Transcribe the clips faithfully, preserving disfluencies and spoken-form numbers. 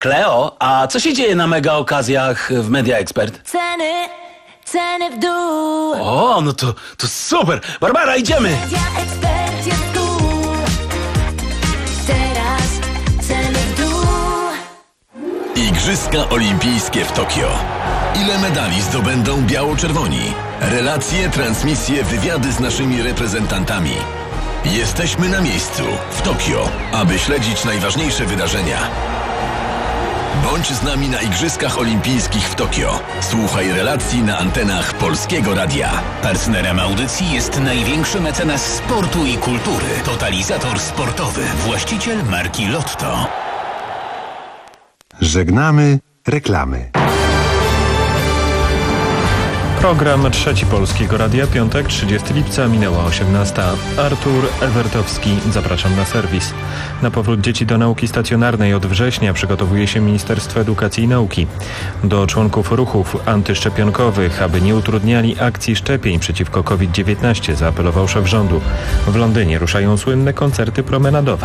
Kleo, a co się dzieje na mega okazjach w Media Expert? Ceny, ceny w dół. O, no to, to super. Barbara, idziemy. Media Expert jest tu. Teraz ceny w dół. Igrzyska Olimpijskie w Tokio. Ile medali zdobędą biało-czerwoni? Relacje, transmisje, wywiady z naszymi reprezentantami. Jesteśmy na miejscu, w Tokio, aby śledzić najważniejsze wydarzenia. Bądź z nami na Igrzyskach Olimpijskich w Tokio. Słuchaj relacji na antenach Polskiego Radia. Partnerem audycji jest największy mecenas sportu i kultury. Totalizator sportowy. Właściciel marki Lotto. Żegnamy reklamy. Program Trzeci Polskiego Radia, piątek, trzydziestego lipca, minęła osiemnasta. Artur Ewertowski, zapraszam na serwis. Na powrót dzieci do nauki stacjonarnej od września przygotowuje się Ministerstwo Edukacji i Nauki. Do członków ruchów antyszczepionkowych, aby nie utrudniali akcji szczepień przeciwko COVID dziewiętnaście, zaapelował szef rządu. W Londynie ruszają słynne koncerty promenadowe.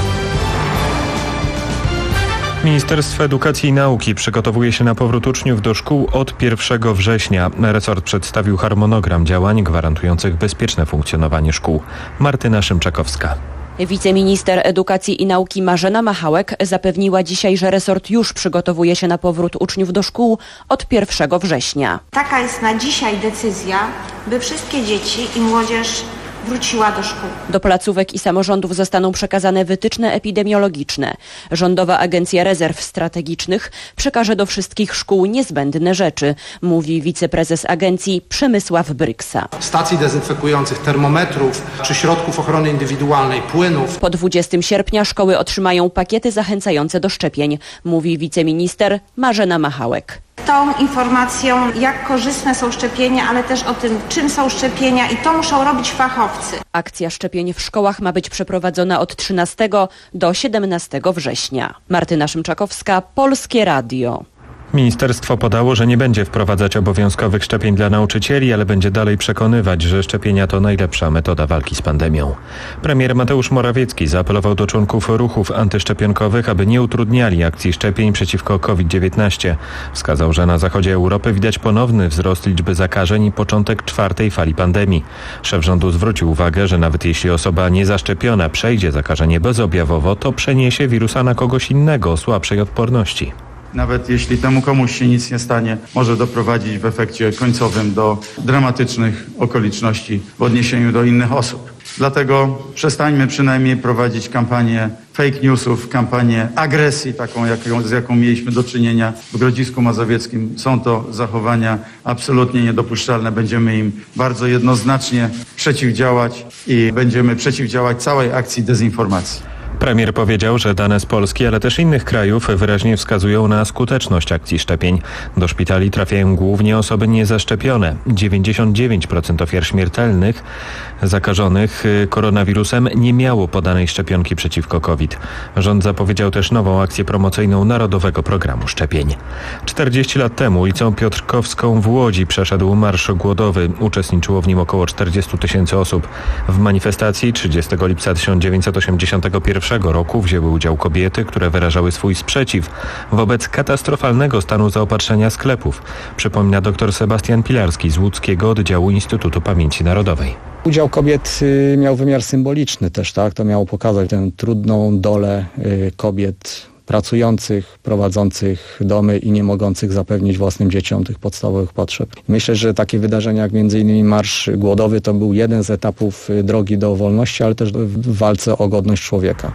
Ministerstwo Edukacji i Nauki przygotowuje się na powrót uczniów do szkół od pierwszego września. Resort przedstawił harmonogram działań gwarantujących bezpieczne funkcjonowanie szkół. Martyna Szymczakowska. Wiceminister Edukacji i Nauki Marzena Machałek zapewniła dzisiaj, że resort już przygotowuje się na powrót uczniów do szkół od pierwszego września. Taka jest na dzisiaj decyzja, by wszystkie dzieci i młodzież wróciła do szkół. Do placówek i samorządów zostaną przekazane wytyczne epidemiologiczne. Rządowa Agencja Rezerw Strategicznych przekaże do wszystkich szkół niezbędne rzeczy, mówi wiceprezes agencji Przemysław Bryksa. Stacji dezynfekujących, termometrów czy środków ochrony indywidualnej, płynów. Po dwudziestego sierpnia szkoły otrzymają pakiety zachęcające do szczepień, mówi wiceminister Marzena Machałek. Tą informacją, jak korzystne są szczepienia, ale też o tym, czym są szczepienia i to muszą robić fachowcy. Akcja szczepień w szkołach ma być przeprowadzona od trzynastego do siedemnastego września. Martyna Szymczakowska, Polskie Radio. Ministerstwo podało, że nie będzie wprowadzać obowiązkowych szczepień dla nauczycieli, ale będzie dalej przekonywać, że szczepienia to najlepsza metoda walki z pandemią. Premier Mateusz Morawiecki zaapelował do członków ruchów antyszczepionkowych, aby nie utrudniali akcji szczepień przeciwko COVID dziewiętnaście. Wskazał, że na zachodzie Europy widać ponowny wzrost liczby zakażeń i początek czwartej fali pandemii. Szef rządu zwrócił uwagę, że nawet jeśli osoba niezaszczepiona przejdzie zakażenie bezobjawowo, to przeniesie wirusa na kogoś innego o słabszej odporności. Nawet jeśli temu komuś się nic nie stanie, może doprowadzić w efekcie końcowym do dramatycznych okoliczności w odniesieniu do innych osób. Dlatego przestańmy przynajmniej prowadzić kampanię fake newsów, kampanię agresji, taką jaką, z jaką mieliśmy do czynienia w Grodzisku Mazowieckim. Są to zachowania absolutnie niedopuszczalne. Będziemy im bardzo jednoznacznie przeciwdziałać i będziemy przeciwdziałać całej akcji dezinformacji. Premier powiedział, że dane z Polski, ale też innych krajów wyraźnie wskazują na skuteczność akcji szczepień. Do szpitali trafiają głównie osoby niezaszczepione. dziewięćdziesiąt dziewięć procent ofiar śmiertelnych zakażonych koronawirusem nie miało podanej szczepionki przeciwko COVID. Rząd zapowiedział też nową akcję promocyjną Narodowego Programu Szczepień. czterdzieści lat temu ulicą Piotrkowską w Łodzi przeszedł Marsz Głodowy. Uczestniczyło w nim około czterdzieści tysięcy osób. W manifestacji trzydziestego lipca tysiąc dziewięćset osiemdziesiątego pierwszego roku wzięły udział kobiety, które wyrażały swój sprzeciw wobec katastrofalnego stanu zaopatrzenia sklepów, przypomina dr Sebastian Pilarski z łódzkiego oddziału Instytutu Pamięci Narodowej. Udział kobiet miał wymiar symboliczny też, tak? To miało pokazać tę trudną dolę kobiet pracujących, prowadzących domy i nie mogących zapewnić własnym dzieciom tych podstawowych potrzeb. Myślę, że takie wydarzenia jak między innymi Marsz Głodowy to był jeden z etapów drogi do wolności, ale też w walce o godność człowieka.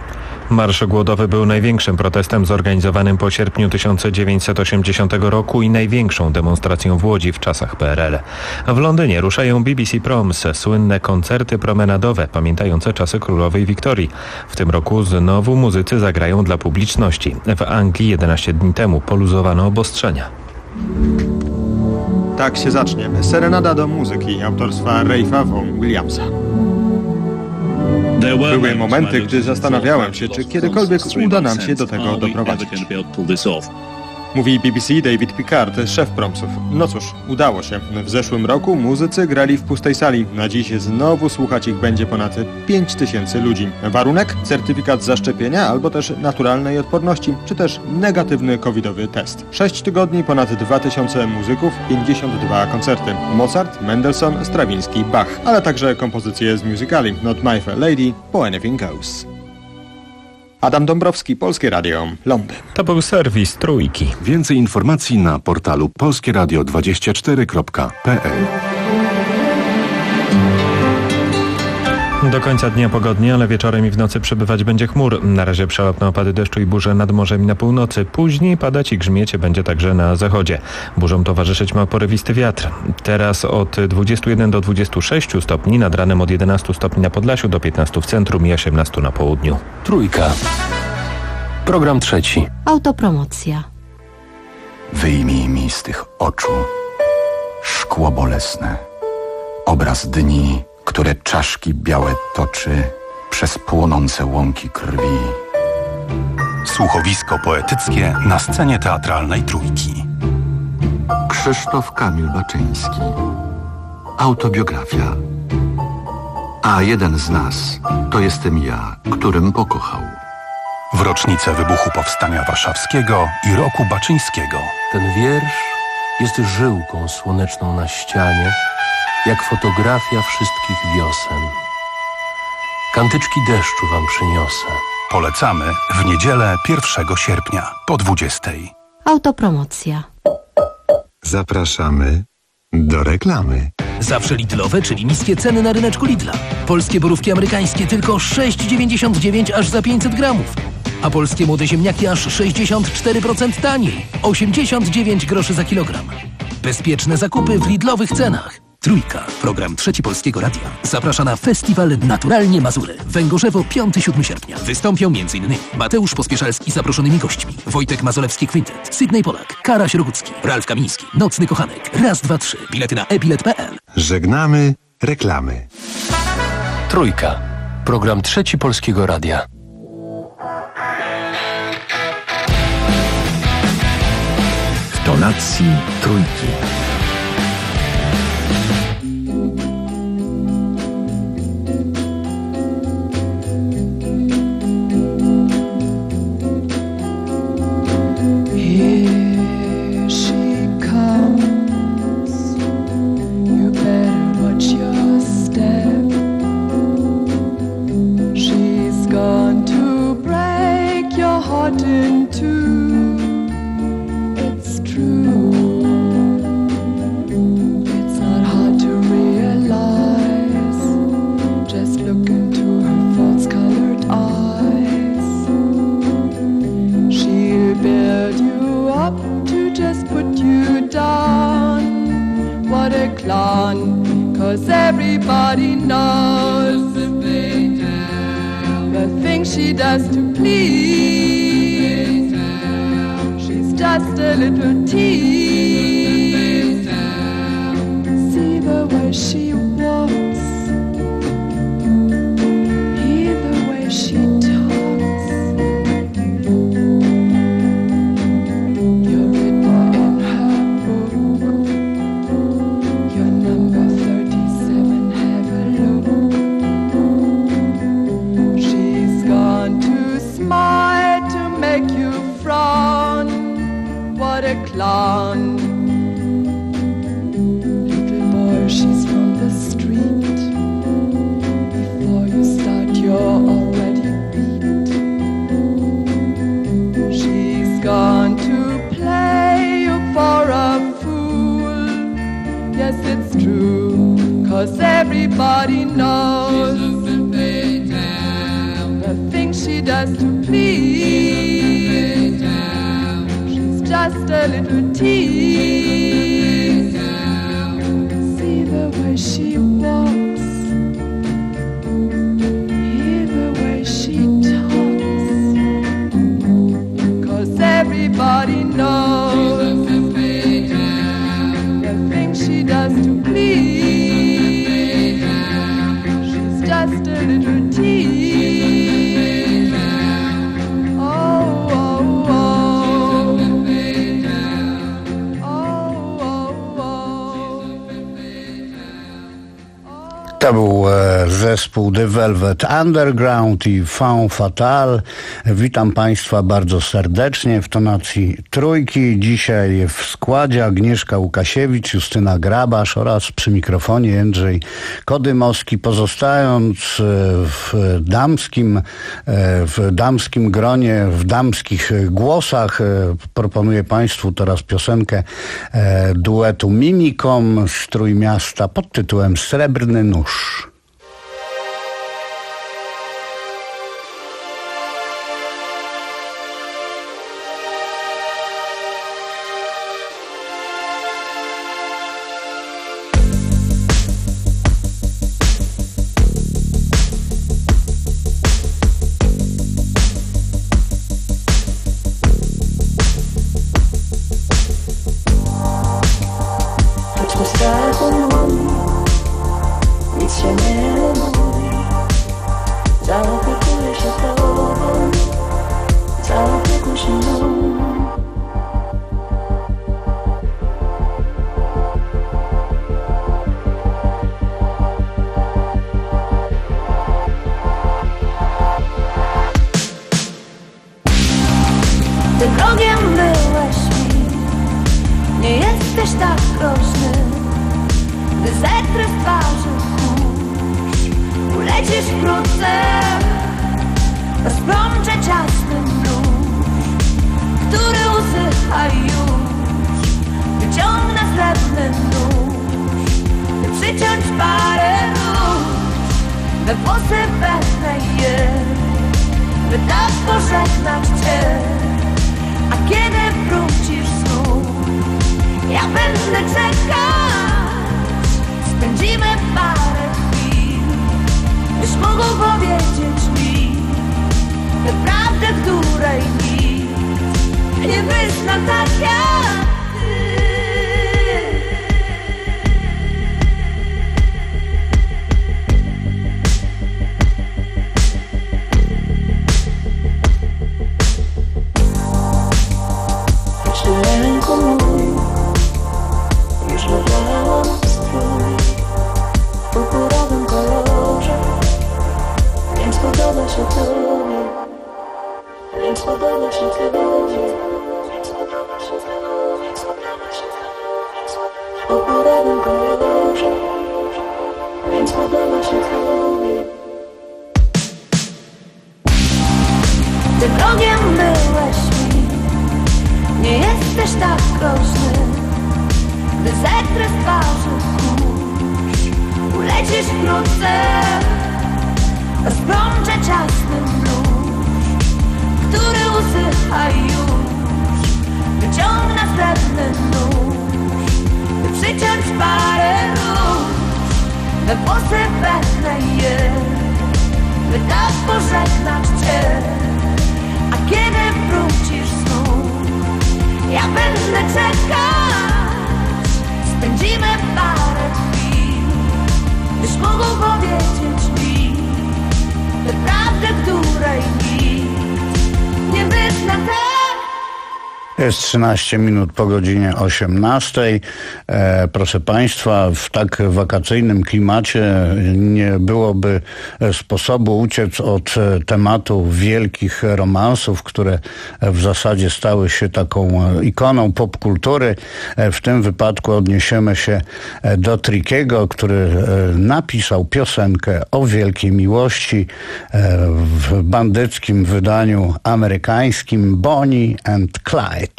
Marsz Głodowy był największym protestem zorganizowanym po sierpniu tysiąc dziewięćset osiemdziesiątego roku i największą demonstracją w Łodzi w czasach P R L. W Londynie ruszają B B C Proms, słynne koncerty promenadowe pamiętające czasy królowej Wiktorii. W tym roku znowu muzycy zagrają dla publiczności. W Anglii jedenaście dni temu poluzowano obostrzenia. Tak się zacznie. Serenada do muzyki autorstwa Ralpha Vaughan Williamsa. Były momenty, gdy zastanawiałem się, czy kiedykolwiek uda nam się do tego doprowadzić. Mówi B B C David Pickard, szef promsów. No cóż, udało się. W zeszłym roku muzycy grali w pustej sali. Na dziś znowu słuchać ich będzie ponad pięć tysięcy ludzi. Warunek? Certyfikat zaszczepienia albo też naturalnej odporności, czy też negatywny covidowy test. Sześć tygodni, ponad dwa tysiące muzyków, pięćdziesiąt dwa koncerty. Mozart, Mendelssohn, Strawiński, Bach, ale także kompozycje z musicali Not My Fair Lady po Anything Goes. Adam Dąbrowski, Polskie Radio, Londyn. To był serwis Trójki. Więcej informacji na portalu polskie radio dwadzieścia cztery kropka p l. Do końca dnia pogodnie, ale wieczorem i w nocy przebywać będzie chmur. Na razie przelotne opady deszczu i burze nad morzem i na północy. Później padać i grzmiecie będzie także na zachodzie. Burzom towarzyszyć ma porywisty wiatr. Teraz od dwudziestu jeden do dwudziestu sześciu stopni, nad ranem od jedenastu stopni na Podlasiu do piętnastu w centrum i osiemnastu na południu. Trójka. Program trzeci. Autopromocja. Wyjmij mi z tych oczu szkło bolesne, obraz dni, które czaszki białe toczy przez płonące łąki krwi. Słuchowisko poetyckie na scenie teatralnej Trójki. Krzysztof Kamil Baczyński. Autobiografia. A jeden z nas to jestem ja, którym pokochał. W rocznicę wybuchu Powstania Warszawskiego i roku Baczyńskiego. Ten wiersz jest żyłką słoneczną na ścianie, jak fotografia wszystkich wiosen. Kantyczki deszczu wam przyniosę. Polecamy w niedzielę pierwszego sierpnia po dwudziestej. Autopromocja. Zapraszamy do reklamy. Zawsze Lidlowe, czyli niskie ceny na ryneczku Lidla. Polskie borówki amerykańskie tylko sześć dziewięćdziesiąt dziewięć aż za pięćset gramów. A polskie młode ziemniaki aż sześćdziesiąt cztery procent taniej. osiemdziesiąt dziewięć groszy za kilogram. Bezpieczne zakupy w Lidlowych cenach. Trójka. Program Trzeci Polskiego Radia zaprasza na festiwal Naturalnie Mazury. Węgorzewo piątego do siódmego sierpnia. Wystąpią m.in. Mateusz Pospieszalski z zaproszonymi gośćmi, Wojtek Mazolewski Quintet, Sydney Polak, Karaś Rogucki, Ralf Kamiński, Nocny Kochanek, Raz, dwa, trzy. Bilety na e bilet kropka p l. Żegnamy reklamy. Trójka. Program Trzeci Polskiego Radia. W tonacji Trójki. To był e, zespół The Velvet Underground i Femme Fatale. Witam Państwa bardzo serdecznie w tonacji trójki. Dzisiaj w składzie Agnieszka Łukasiewicz, Justyna Grabasz oraz przy mikrofonie Jędrzej Kodymowski. Pozostając w damskim, w damskim gronie, w damskich głosach, proponuję Państwu teraz piosenkę duetu Mimikom z Trójmiasta pod tytułem Srebrny Nóż. Jest trzynaście minut po godzinie osiemnastej. E, proszę Państwa, w tak wakacyjnym klimacie nie byłoby sposobu uciec od tematu wielkich romansów, które w zasadzie stały się taką ikoną popkultury. W tym wypadku odniesiemy się do Trickiego, który napisał piosenkę o wielkiej miłości w bandyckim wydaniu amerykańskim Bonnie and Clyde.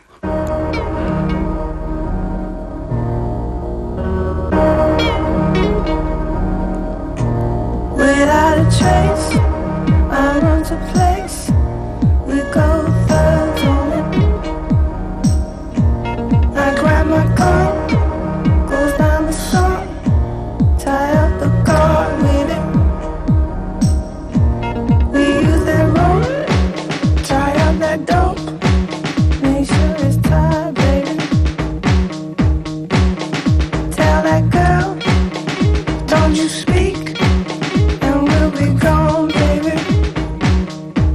Without a trace, I run to place. We go thirds on it. I grab my gun, goes down the sun, tie up the guard with it. We use that rope, tie up that dope. Make sure it's tied, baby. Tell that girl, don't you speak, and we'll be gone, baby.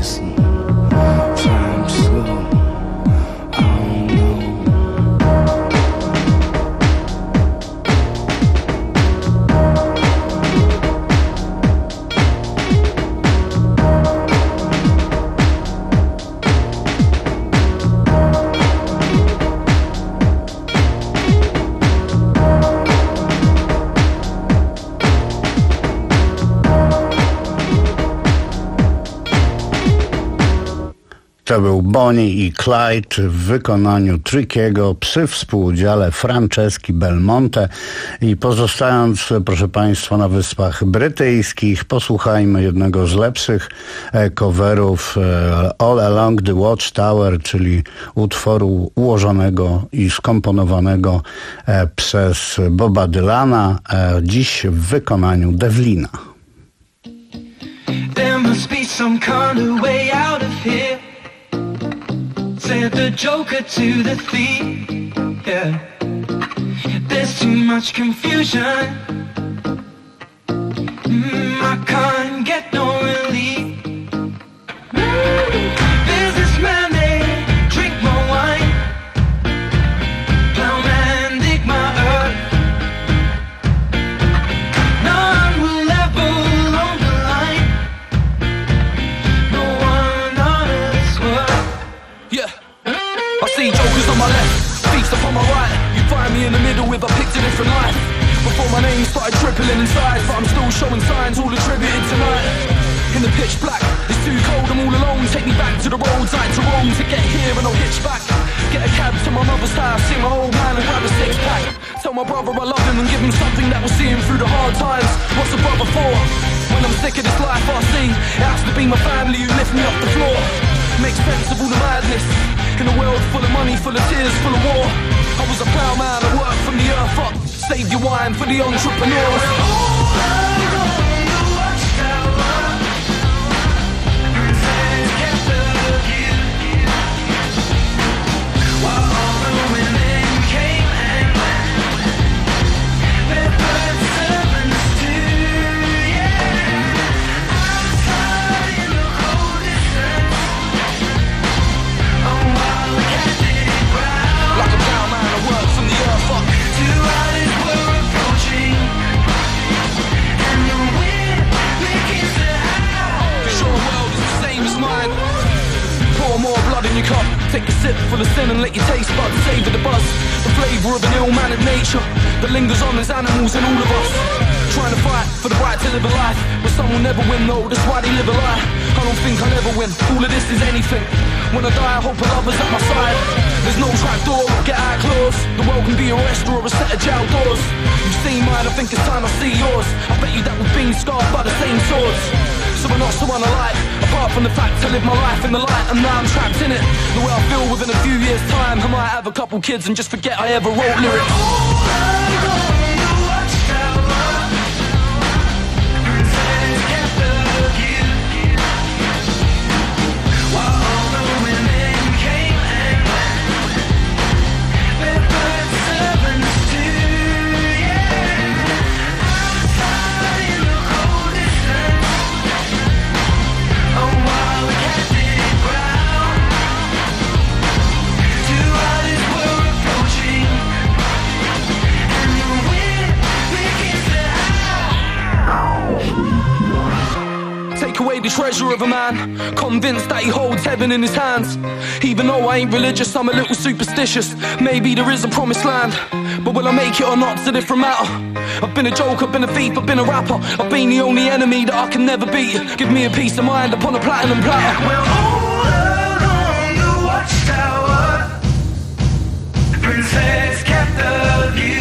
listen. Time slow. I don't know. To był Bonnie i Clyde w wykonaniu Trickiego przy współudziale Franceski Belmonte. I pozostając, proszę Państwa, na Wyspach Brytyjskich, posłuchajmy jednego z lepszych coverów All Along the Watchtower, czyli utworu ułożonego i skomponowanego przez Boba Dylana, dziś w wykonaniu Devlina. There must be some kind of way out of here. Said the Joker to the thief, yeah. There's too much confusion. Mm, I can't get no relief. Businessman, they drink my wine. Plowman, dig my earth. None will ever along the line. No one on this world. Yeah, I see jokers on my left, beats up on my right. You find me in the middle with a picked a different life. Before my name started trippling in size, but I'm still showing signs, all attributed tonight. In the pitch black, it's too cold, I'm all alone. Take me back to the roads I had to roam to get here and I'll hitch back. Get a cab to my mother's house, see my old man and grab a six pack. Tell my brother I love him and give him something that will see him through the hard times. What's a brother for? When I'm sick of this life I see, it has to be my family who lift me off the floor. Make sense of all the madness in a world full of money, full of tears, full of war. I was a ploughman, I worked from the earth up. Save your wine for the entrepreneurs. In your cup, take a sip full of sin and let your taste buds savor the buzz. The flavour of an ill-mannered nature that lingers on as animals in all of us. Trying to fight for the right to live a life, but some will never win though, that's why they live a lie. I don't think I'll ever win, all of this is anything. When I die I hope a lover's at my side. There's no trap door or get out clause. The world can be a restaurant or a set of jail doors. You've seen mine, I think it's time I see yours. I bet you that we've been scarred by the same swords. So we're not so unalike, apart from the fact I live my life in the light and now I'm trapped in it. The way I feel within a few years time, I might have a couple kids and just forget I ever wrote lyrics. The treasure of a man, convinced that he holds heaven in his hands. Even though I ain't religious, I'm a little superstitious. Maybe there is a promised land, but will I make it or not, it's a different matter. I've been a joker, I've been a thief, I've been a rapper. I've been the only enemy that I can never beat. Give me a peace of mind upon a platinum platter. Well, all along the watchtower, the princess kept the view.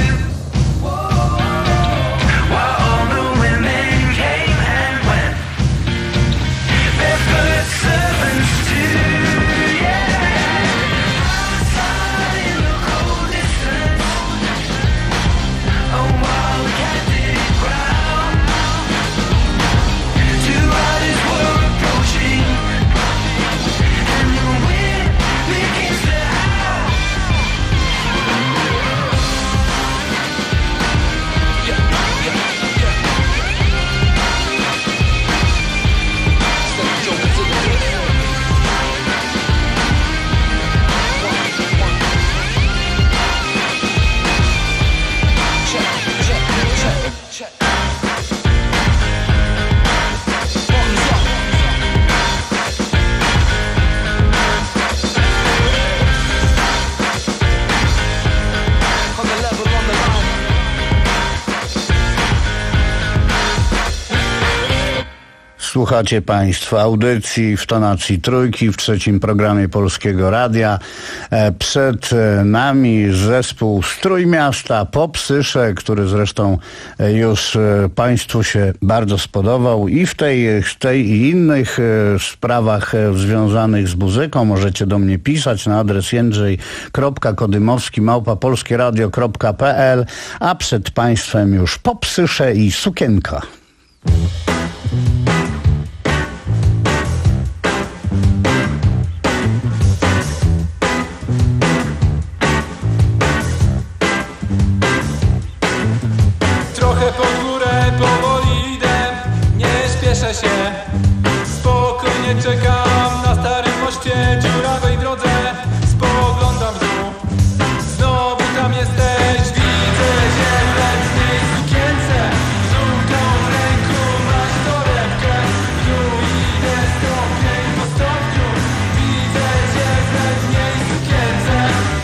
Słuchacie Państwo audycji w tonacji trójki w trzecim programie Polskiego Radia. Przed nami zespół z Trójmiasta, Popsysze, który zresztą już Państwu się bardzo spodobał i w tej, w tej i innych sprawach związanych z muzyką możecie do mnie pisać na adres jędrzej kropka kodymowski małpa polskieradio kropka pe el, a przed Państwem już Popsysze i Sukienka. Trochę pod górę, powoli idę, nie śpieszę się. Spokojnie czekam na starym moście, dziurawej drodze. Spoglądam w dół, znowu tam jesteś. Widzę cię w letniej sukience, żółtą w ręku masz torebkę. Tu idę stopień po stopniu, widzę cię w letniej sukience.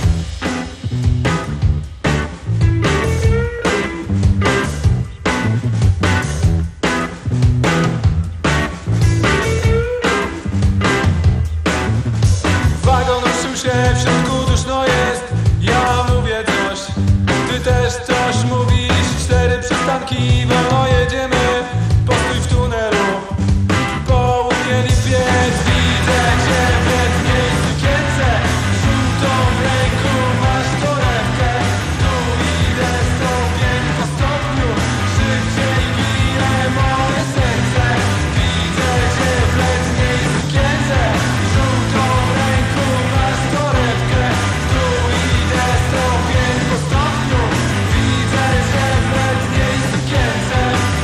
Wagon ruszył się, w środku duszno jest. Ja mówię coś, ty też coś mówisz. Cztery przystanki, wolno jedziemy. Postój w tunelu, południe lipiec. Widzę cię w letniej sukience, żółtą w ręku masz torebkę. Tu idę stopień po stopniu, szybciej bije moje serce. Widzę cię w letniej sukience, żółtą w ręku masz torebkę. Tu idę stopień po stopniu, widzę cię w letniej sukience.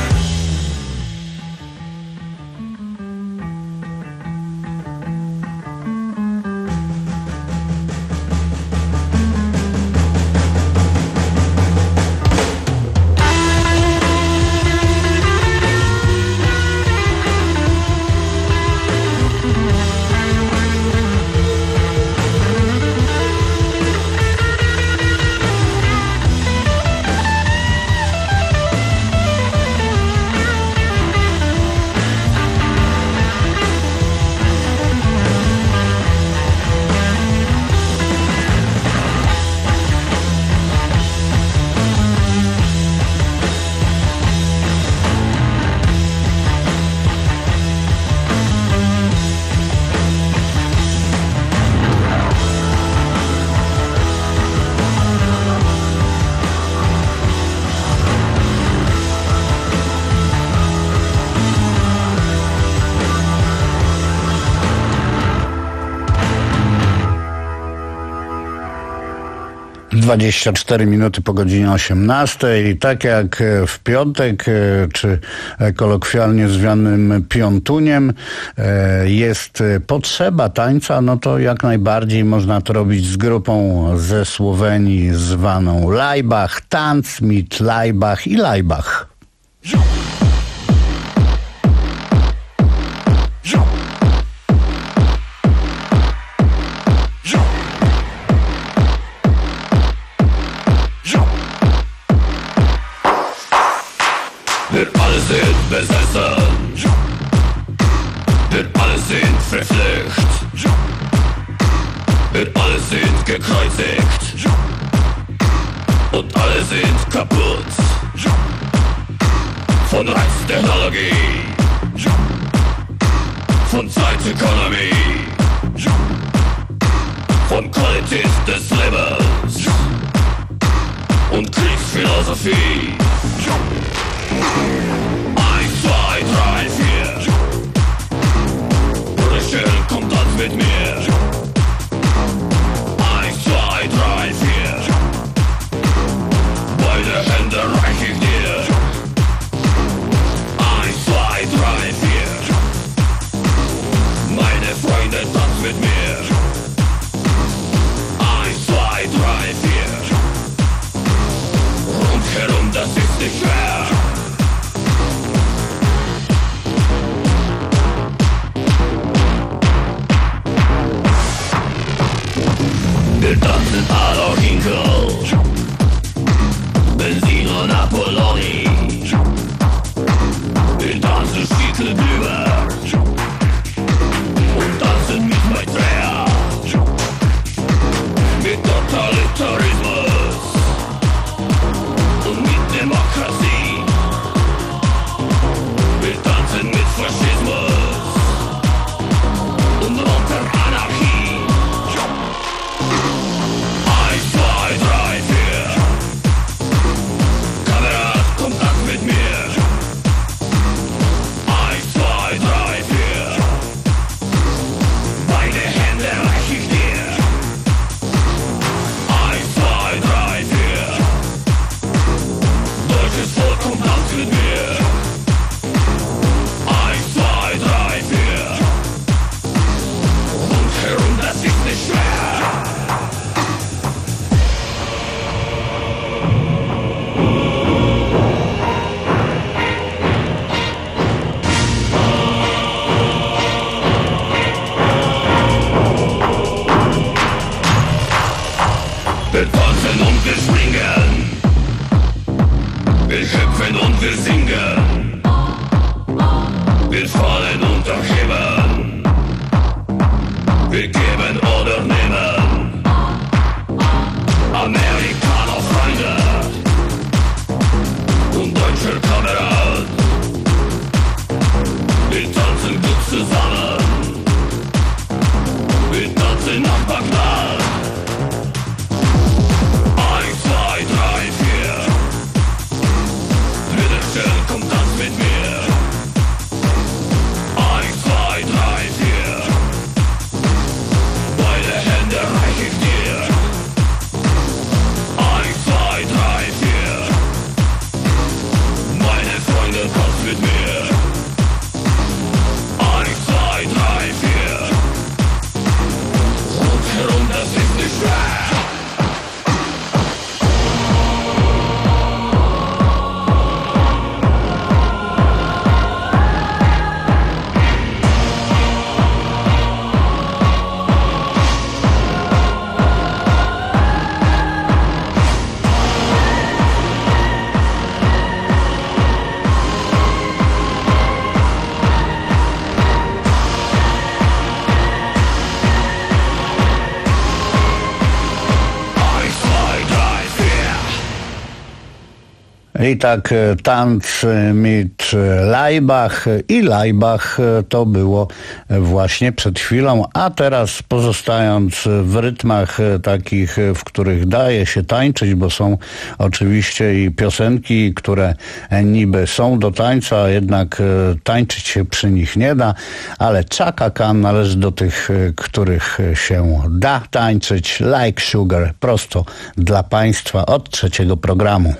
dwadzieścia cztery minuty po godzinie osiemnastej. Tak jak w piątek, czy kolokwialnie zwanym piątuniem, jest potrzeba tańca, no to jak najbardziej można to robić z grupą ze Słowenii zwaną Laibach, Tanz mit Laibach i Laibach. Wir alle sind besessen, wir alle sind verflucht, wir alle sind gekreuzigt und alle sind kaputt von Reiztechnologie, von Zeitökonomie, von Qualität des Lebens und Kriegsphilosophie. Eins, zwei, drei, vier. Rachel, komm tanz mit mir. Eins, zwei, drei, vier. Beide Hände reich ich dir. Eins, zwei, drei, vier. Meine Freunde, tanz mit mir. Eins, zwei, drei, vier. Rundherum, das ist nicht schwer. Wir tanzen Adolf Hinkel, Benzino Napoloni. Wir tanzen Schickelblüber, I tak Tanz mit Laibach i Laibach to było właśnie przed chwilą, a teraz pozostając w rytmach takich, w których daje się tańczyć, bo są oczywiście i piosenki, które niby są do tańca, a jednak tańczyć się przy nich nie da, ale Chaka Khan należy do tych, których się da tańczyć. Like Sugar, prosto dla Państwa od trzeciego programu.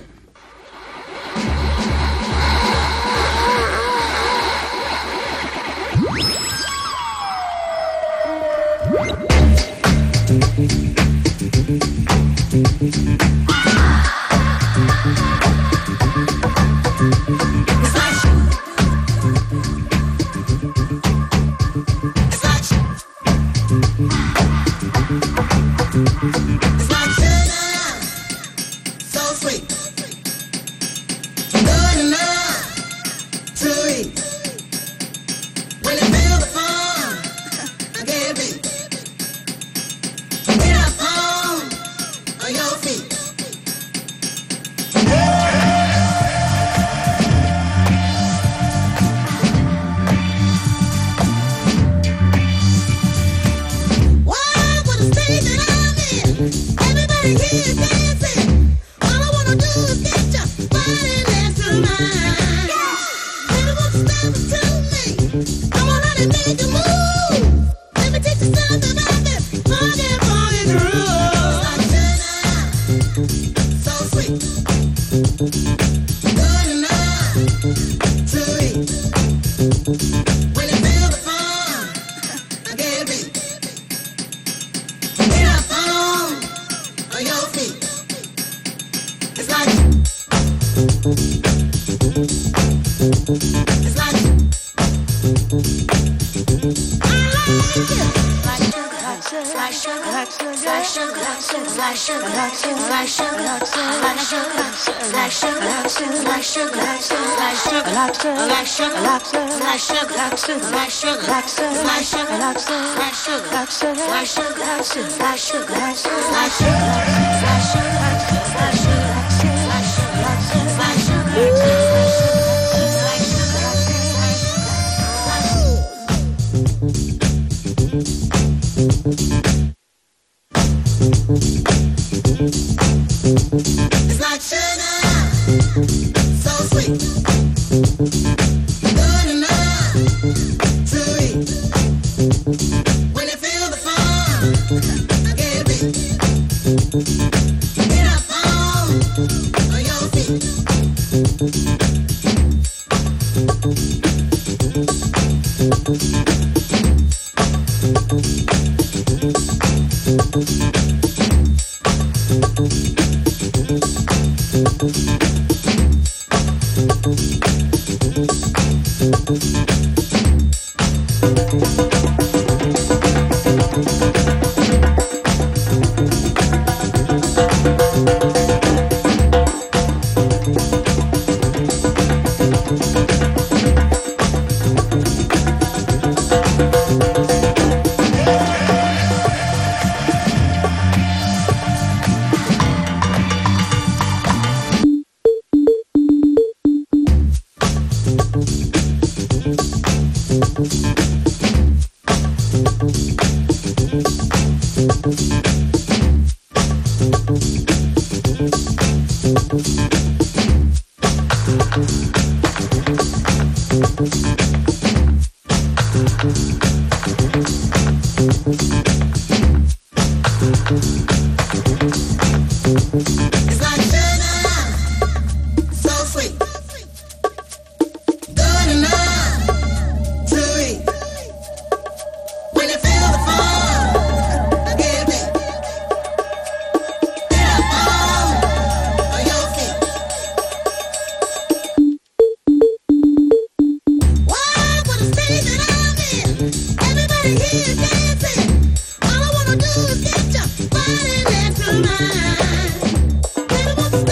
All I wanna do is get your body next to mine. Baby, what's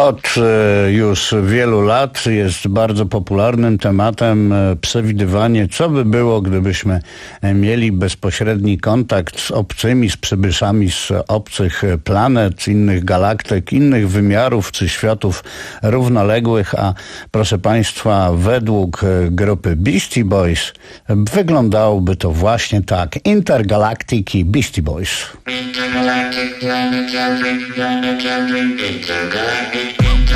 Od już wielu lat jest bardzo popularnym tematem przewidywanie, co by było, gdybyśmy mieli bezpośredni kontakt z obcymi, z przybyszami z obcych planet, innych galaktyk, innych wymiarów czy światów równoległych, a proszę Państwa, według grupy Beastie Boys wyglądałoby to właśnie tak. Intergalactic i Beastie Boys. Intergalactic, intergalactic, intergalactic, intergalactic.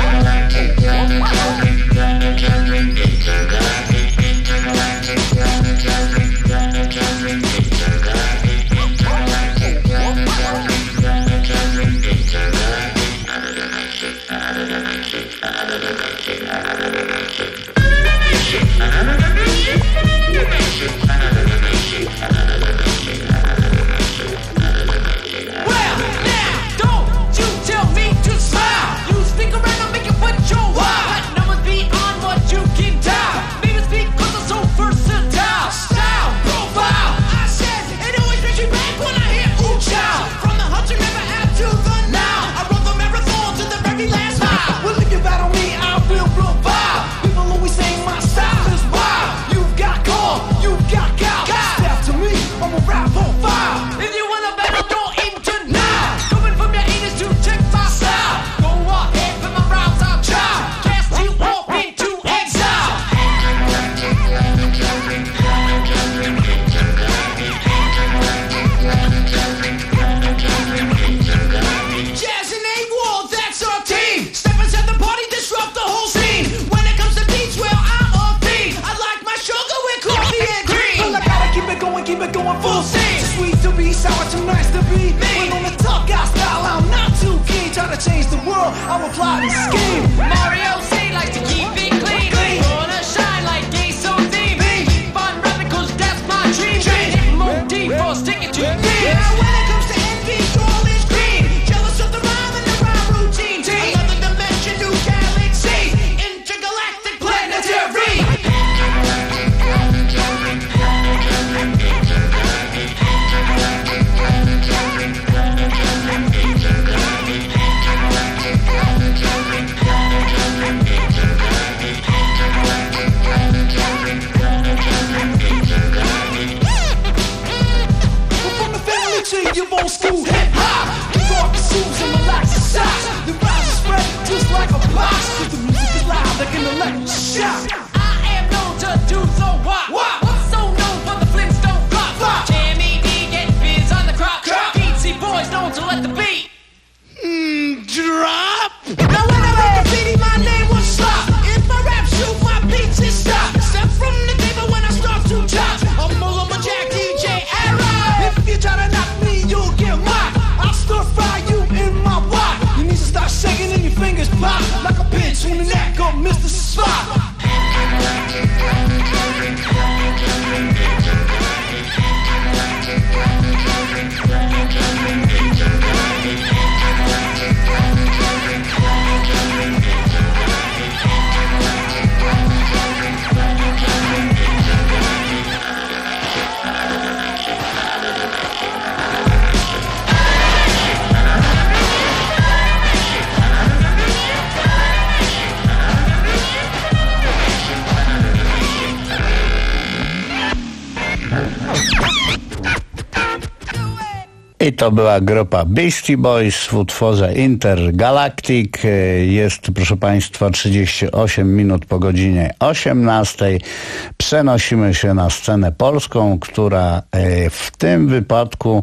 I to była grupa Beastie Boys w utworze Intergalactic. Jest, proszę Państwa, trzydzieści osiem minut po godzinie osiemnastej. Przenosimy się na scenę polską, która w tym wypadku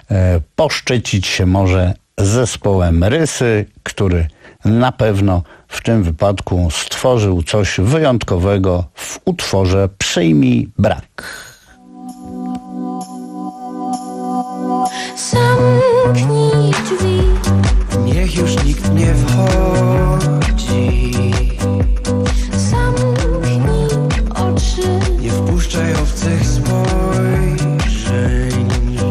poszczycić się może zespołem Rysy, który na pewno w tym wypadku stworzył coś wyjątkowego w utworze Przyjmij brak. Zamknij drzwi, niech już nikt nie wchodzi. Zamknij oczy, nie wpuszczaj obcych spojrzeń.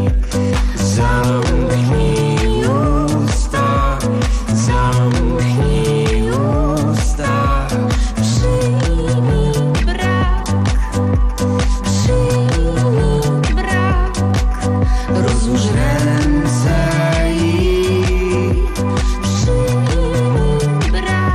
Zamknij usta, zamknij usta. Przyjmij brak, przyjmij brak. Rozłóż ręce i przyjmij brak.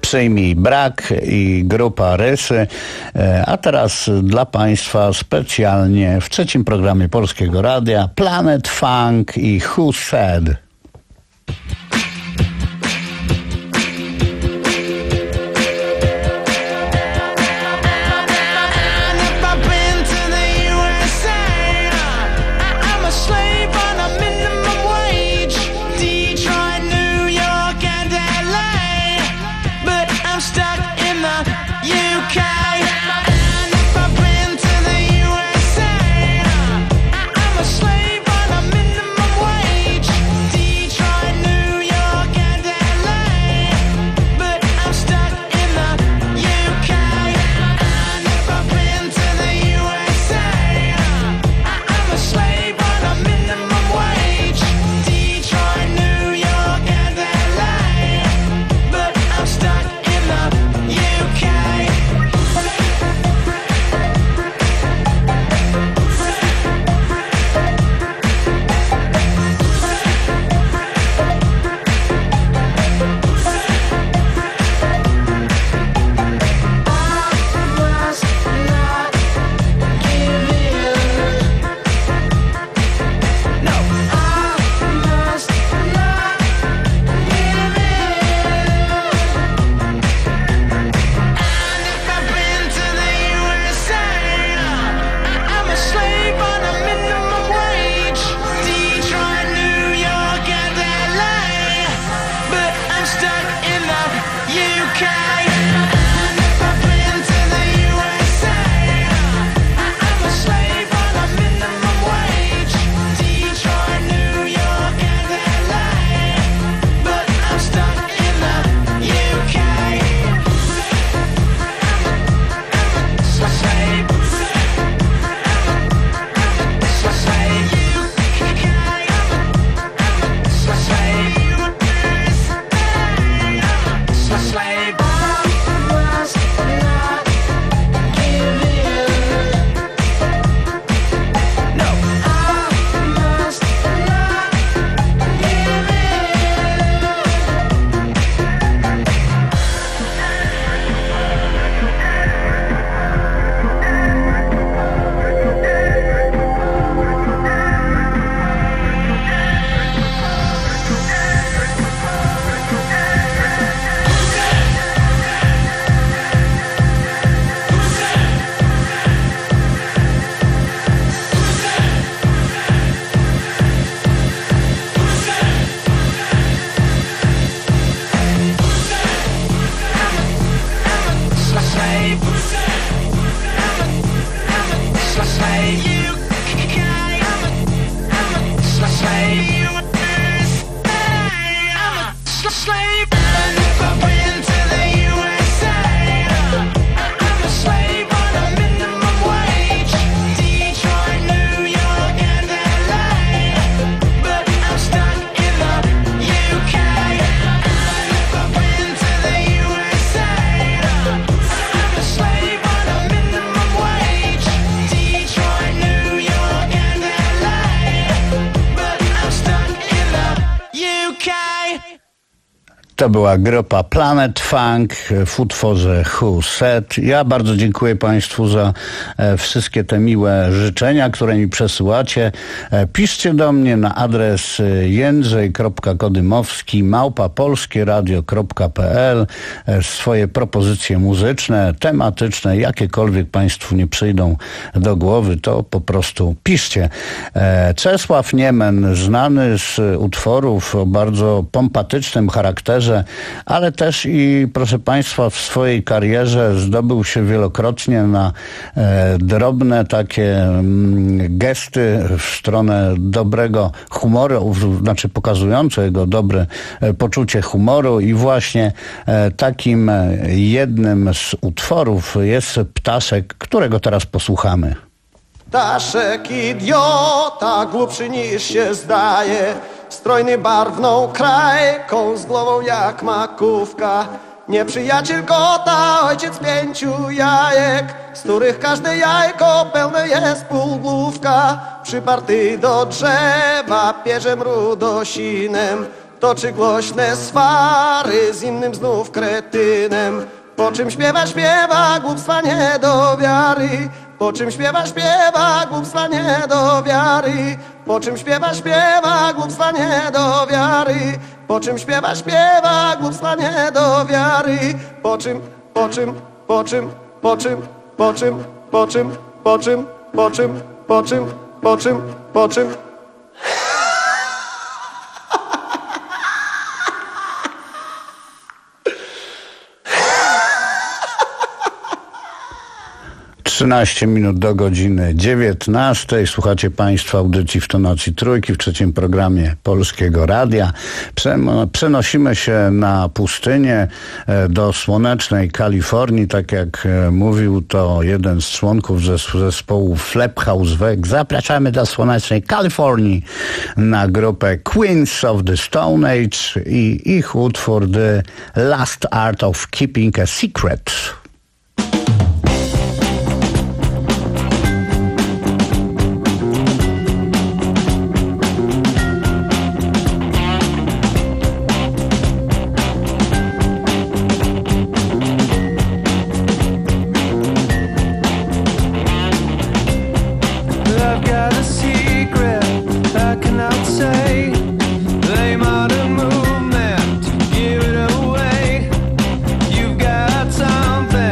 Przyjmij brak i grupa Rysy. A teraz dla Państwa specjalnie w trzecim programie Polskiego Radia Planet Funk i Who Said. To była grupa Planet Funk w utworze Who Said. Ja bardzo dziękuję Państwu za e, wszystkie te miłe życzenia, które mi przesyłacie. E, piszcie do mnie na adres jędrzej kropka kodymowski małpa polskieradio kropka p l e, swoje propozycje muzyczne, tematyczne, jakiekolwiek Państwu nie przyjdą do głowy, to po prostu piszcie. E, Czesław Niemen, znany z utworów o bardzo pompatycznym charakterze, ale też i, proszę Państwa, w swojej karierze zdobył się wielokrotnie na e, drobne takie mm, gesty w stronę dobrego humoru, znaczy pokazujące jego dobre e, poczucie humoru i właśnie e, takim jednym z utworów jest Ptaszek, którego teraz posłuchamy. Ptaszek idiota, głupszy niż się zdaje, strojny barwną krajką, z głową jak makówka. Nieprzyjaciel kota, ojciec pięciu jajek, z których każde jajko pełne jest półgłówka. Przyparty do drzewa pierzem rudosinem, toczy głośne swary z innym znów kretynem. Po czym śpiewa, śpiewa, głupstwa nie do wiary. Po czym śpiewa, śpiewa, głupstwa nie do wiary. Po czym śpiewa, śpiewa, głupstwa nie do wiary. Po czym śpiewa, śpiewa, głupstwa nie do wiary. Po czym, po czym, po czym, po czym, po czym, po czym, po czym, po czym, po czym, po czym, po czym. trzynaście minut do godziny dziewiętnastej. Słuchacie Państwo audycji w tonacji trójki w trzecim programie Polskiego Radia. Przenosimy się na pustynię do słonecznej Kalifornii. Tak jak mówił to jeden z członków zespołu Flaphouse Weg. Zapraszamy do słonecznej Kalifornii na grupę Queens of the Stone Age i ich utwór The Last Art of Keeping a Secret. Something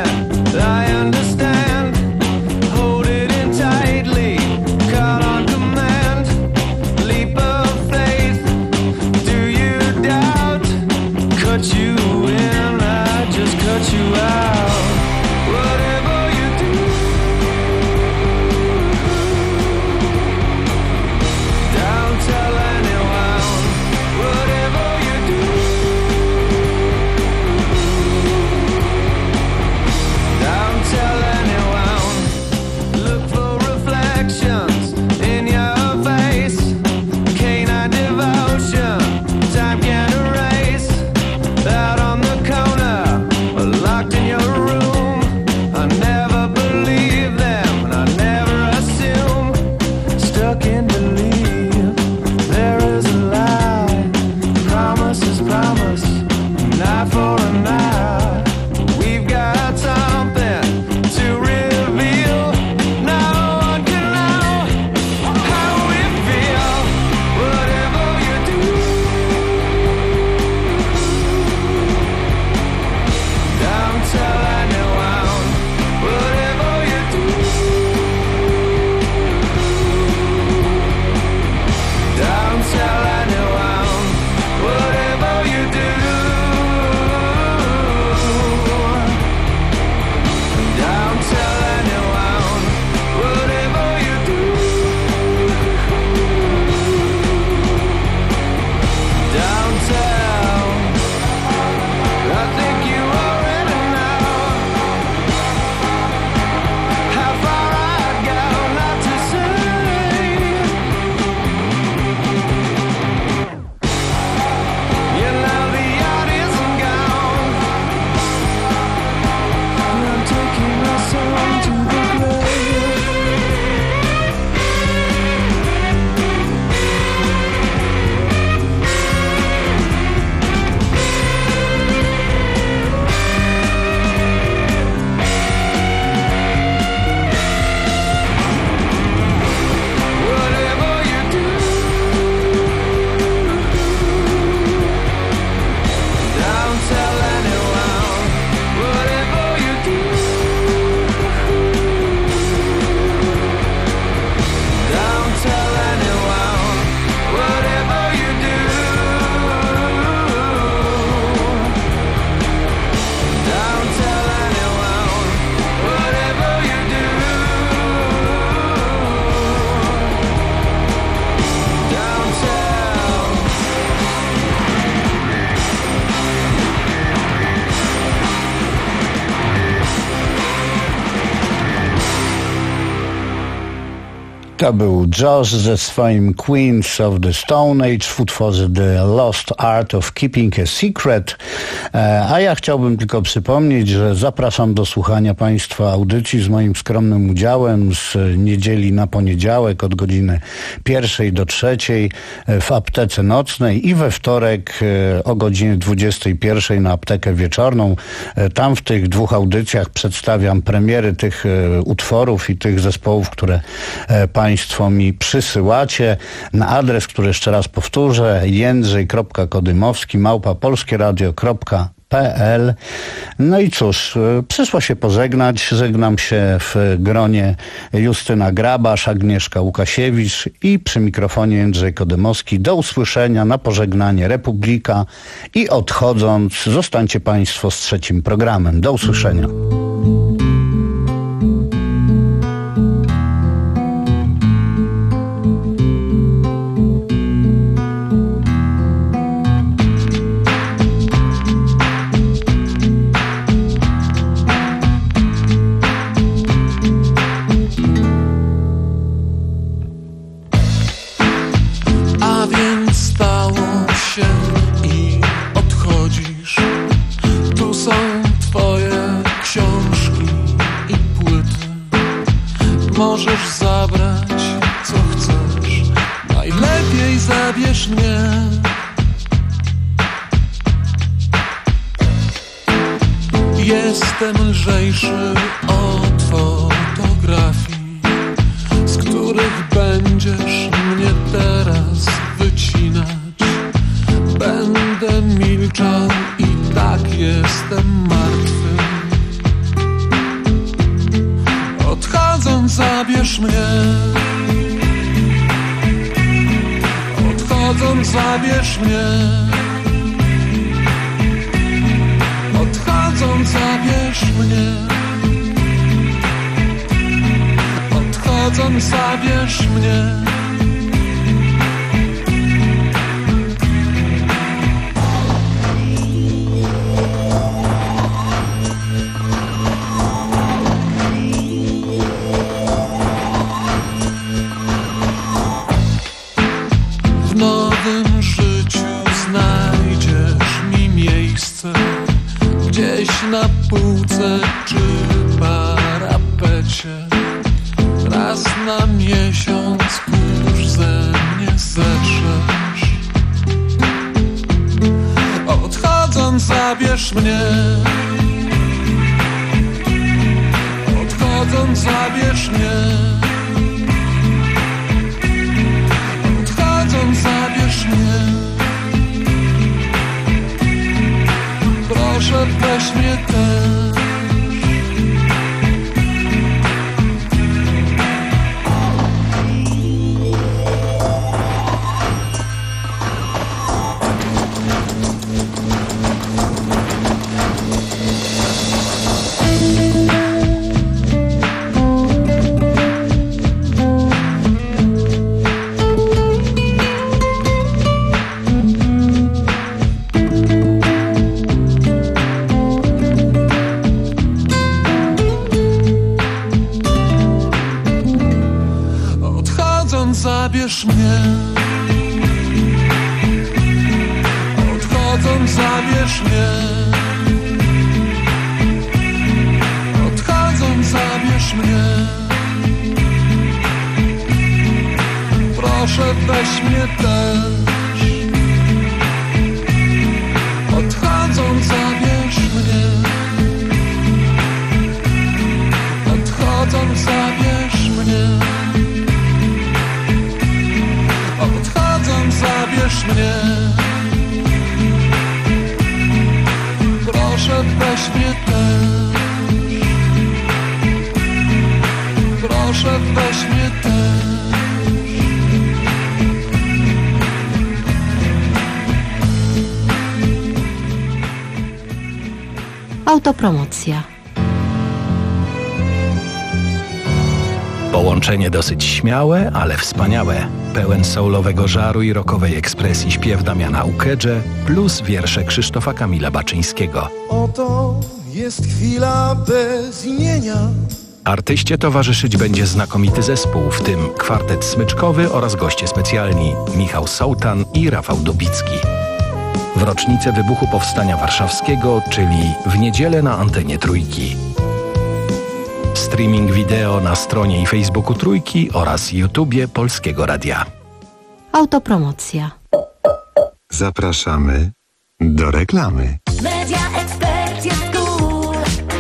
To był Josh ze swoim Queens of the Stone Age w utworze The Lost Art of Keeping a Secret. A ja chciałbym tylko przypomnieć, że zapraszam do słuchania Państwa audycji z moim skromnym udziałem z niedzieli na poniedziałek od godziny pierwszej do trzeciej w Aptece Nocnej i we wtorek o godzinie dwudziestej pierwszej na Aptekę Wieczorną. Tam w tych dwóch audycjach przedstawiam premiery tych utworów i tych zespołów, które Państwo mi przysyłacie na adres, który jeszcze raz powtórzę, jędrzej kropka kodymowski małpa polskieradio kropka p l. No i cóż, przyszło się pożegnać. Żegnam się w gronie Justyna Grabasz, Agnieszka Łukasiewicz i przy mikrofonie Jędrzej Kodymowski. Do usłyszenia, na pożegnanie Republika i odchodząc zostańcie Państwo z trzecim programem. Do usłyszenia. Możesz zabrać, co chcesz, najlepiej zabierz mnie. Jestem lżejszy od fotografii, z których będziesz mnie teraz wycinać. Będę milczał i tak jestem martwy. Odchodząc zabierz mnie. Odchodząc zabierz mnie. Odchodząc zabierz mnie. Odchodząc zabierz mnie. W nowym życiu znajdziesz mi miejsce, gdzieś na półce czy parapecie. Raz na miesiąc kurz ze mnie zetrzesz. Odchodząc zabierz mnie. Odchodząc zabierz mnie. Odchodząc zabierz mnie. Proszę weź mnie też. Zabierz mnie. Odchodząc zabierz mnie. Odchodząc zabierz mnie. Proszę weź mnie też. Odchodząc zabierz mnie. Odchodząc zabierz mnie. Odchodząc zabierz mnie. Proszę weź mnie też. Proszę weź mnie też. Autopromocja. Połączenie dosyć śmiałe, ale wspaniałe. Pełen soulowego żaru i rockowej ekspresji śpiew Damiana Ukedże plus wiersze Krzysztofa Kamila Baczyńskiego. Oto jest chwila bez imienia, Artyście towarzyszyć będzie znakomity zespół, w tym kwartet smyczkowy oraz goście specjalni Michał Sołtan i Rafał Dubicki. W rocznicę wybuchu Powstania Warszawskiego, czyli w niedzielę na antenie Trójki. Streaming wideo na stronie i Facebooku Trójki oraz YouTubie Polskiego Radia. Autopromocja. Zapraszamy do reklamy. Media Expert jest cool.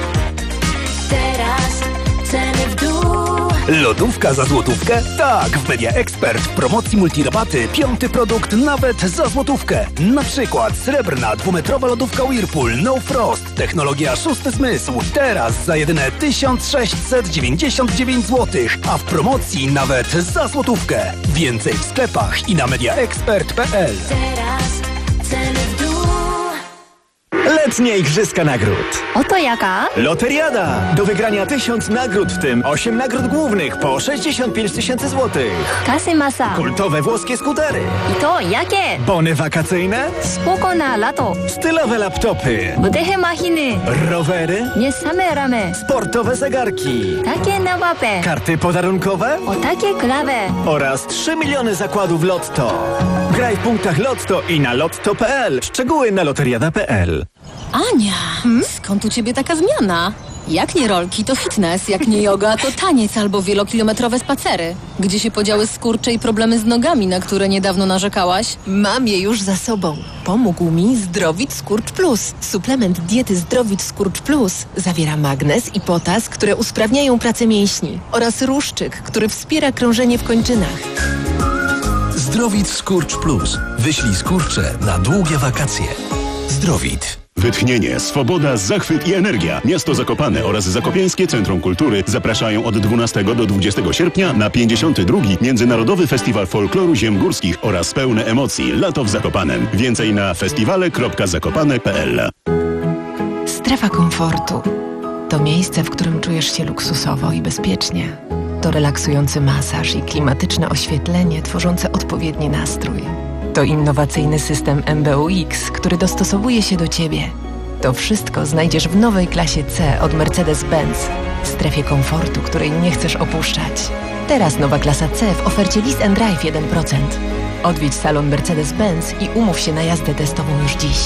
Teraz ceny w dół. Lodówka za złotówkę? Tak, w Media Expert w promocji multirabaty piąty produkt nawet za złotówkę. Na przykład srebrna dwumetrowa lodówka Whirlpool No Frost, technologia szósty zmysł. Teraz za jedyne tysiąc sześćset dziewięćdziesiąt dziewięć złotych, a w promocji nawet za złotówkę. Więcej w sklepach i na mediaexpert kropka p l. Teraz ceny w dół. Letnie Igrzyska Nagród. Oto jaka? Loteriada! Do wygrania tysiąc nagród, w tym osiem nagród głównych po sześćdziesiąt pięć tysięcy złotych. Kasy masa. Kultowe włoskie skutery. I to jakie? Bony wakacyjne. Spoko na lato. Stylowe laptopy. Wydechy machiny. Rowery. Nie same ramy. Sportowe zegarki. Takie na łapę. Karty podarunkowe. O takie klawe. Oraz trzy miliony zakładów Lotto. Graj w punktach Lotto i na lotto kropka p l. Szczegóły na loteriada kropka p l. Ania, skąd u ciebie taka zmiana? Jak nie rolki, to fitness, jak nie yoga, to taniec albo wielokilometrowe spacery. Gdzie się podziały skurcze i problemy z nogami, na które niedawno narzekałaś? Mam je już za sobą. Pomógł mi Zdrowit Skurcz Plus. Suplement diety Zdrowit Skurcz Plus zawiera magnez i potas, które usprawniają pracę mięśni, oraz ruszczyk, który wspiera krążenie w kończynach. Zdrowit Skurcz Plus. Wyślij skurcze na długie wakacje. Zdrowit. Wytchnienie, swoboda, zachwyt i energia. Miasto Zakopane oraz Zakopiańskie Centrum Kultury zapraszają od dwunastego do dwudziestego sierpnia na pięćdziesiąty drugi Międzynarodowy Festiwal Folkloru Ziem Górskich oraz pełne emocji Lato w Zakopanem. Więcej na festiwale kropka zakopane kropka p l. Strefa komfortu to miejsce, w którym czujesz się luksusowo i bezpiecznie. To relaksujący masaż i klimatyczne oświetlenie tworzące odpowiedni nastrój. To innowacyjny system M B U X, który dostosowuje się do Ciebie. To wszystko znajdziesz w nowej klasie C od Mercedes-Benz. W strefie komfortu, której nie chcesz opuszczać. Teraz nowa klasa C w ofercie Lease and Drive jeden procent. Odwiedź salon Mercedes-Benz i umów się na jazdę testową już dziś.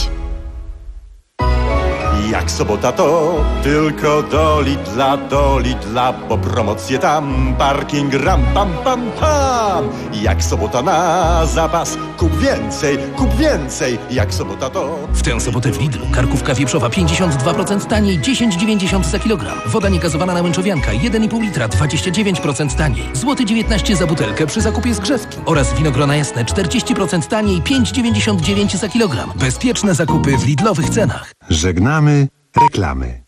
Jak sobota to tylko do Lidla, do Lidla, bo promocje tam, parking ram, pam, pam, pam. Jak sobota na zapas, kup więcej, kup więcej, jak sobota to... W tę sobotę w Lidlu karkówka wieprzowa pięćdziesiąt dwa procent taniej, dziesięć dziewięćdziesiąt za kilogram. Woda niegazowana na Męczowianka jeden i pół litra, dwadzieścia dziewięć procent taniej. Złoty dziewiętnaście za butelkę przy zakupie z grzewki. Oraz winogrona jasne czterdzieści procent taniej, pięć dziewięćdziesiąt dziewięć za kilogram. Bezpieczne zakupy w Lidlowych cenach. Żegnamy reklamy.